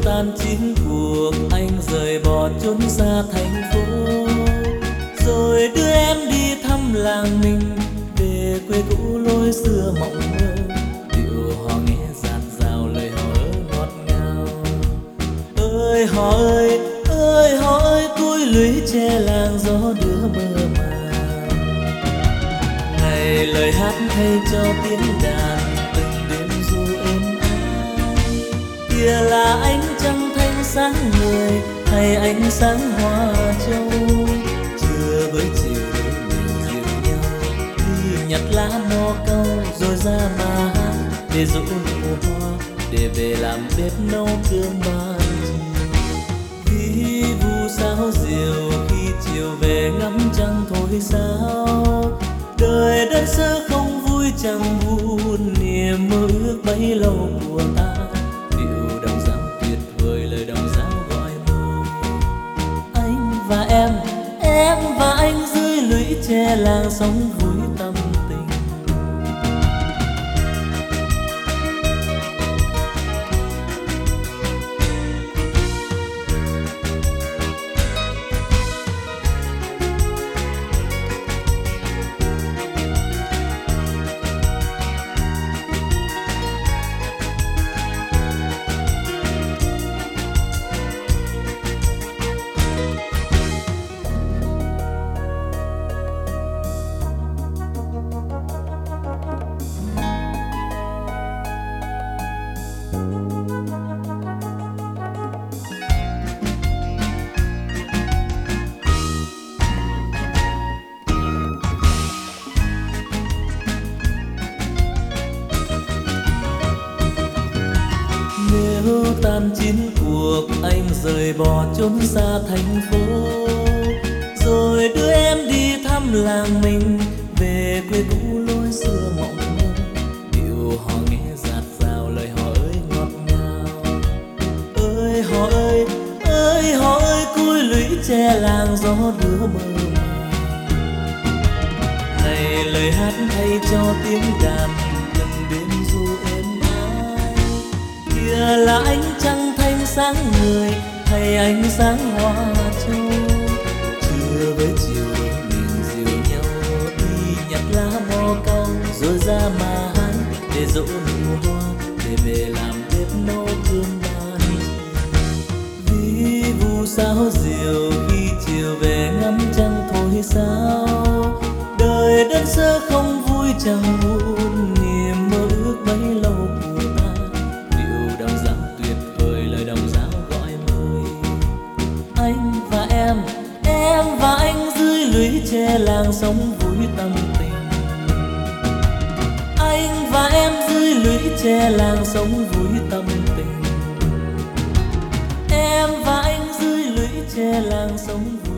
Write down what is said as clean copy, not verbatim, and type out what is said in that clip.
tan chiến cuộc, anh rời bỏ chốn xa thành phố, rồi đưa em đi thăm làng mình, về quê cũ lối xưa mộng mơ. Điệu hò nghe dạt dào, lời hò ngọt ngào. Ơi hò ơi, ơi hò ơi, cuối lũy tre làng gió đưa mơ màng. Ngày lời hát thay cho tiếng đàn, từng đêm ru êm ái. Kia là ánh trăng thanh sáng người, hay ánh sáng hoa châu. Trưa với chiều mình dìu nhau, đi nhặt lá nho câu, rồi ra mà hát để dỗ nụ hoa, để về làm bếp nấu cơm ban chiều. Vi vu sao diều khi chiều về ngắm trăng thôi sao. Đời đơn sơ không vui chẳng buồn, niềm mơ ước bấy lâu của ta. Điệu đồng dao tuyệt vời, lời đồng dao gọi mời. Anh và em và anh dưới lũy tre làng sống vui tâm tình. Nếu tan chiến cuộc, anh rời bỏ chốn xa thành phố, rồi đưa em đi thăm làng mình, về quê cũ lối xưa mộng mơ. Điệu hò nghe dạt dào, lời hò ơi ngọt ngào. Ơi hò ơi, ơi hò ơi, cuối lũy tre làng gió đưa mơ màng. Này lời hát thay cho tiếng đàn, từng đêm ru êm ái. Kia là ánh trăng thanh sáng người, hay ánh sáng hoa châu. Trưa với chiều mình dìu nhau, đi nhặt lá mo câu, rồi ra mà hát để dỗ nụ hoa, để về làm bếp nấu cơm ban chiều. Vi vu sao diều khi chiều về ngắm trăng thôi sao. Đời đơn sơ không vui chẳng buồn, niềm mơ ước bấy lâu của ta. Điệu đồng dao tuyệt vời, lời đồng dao gọi mời. Anh và em và anh dưới lũy tre làng sống vui tâm tình. Anh và em dưới lũy tre làng sống vui tâm tình. Em và anh dưới lũy tre làng sống vui.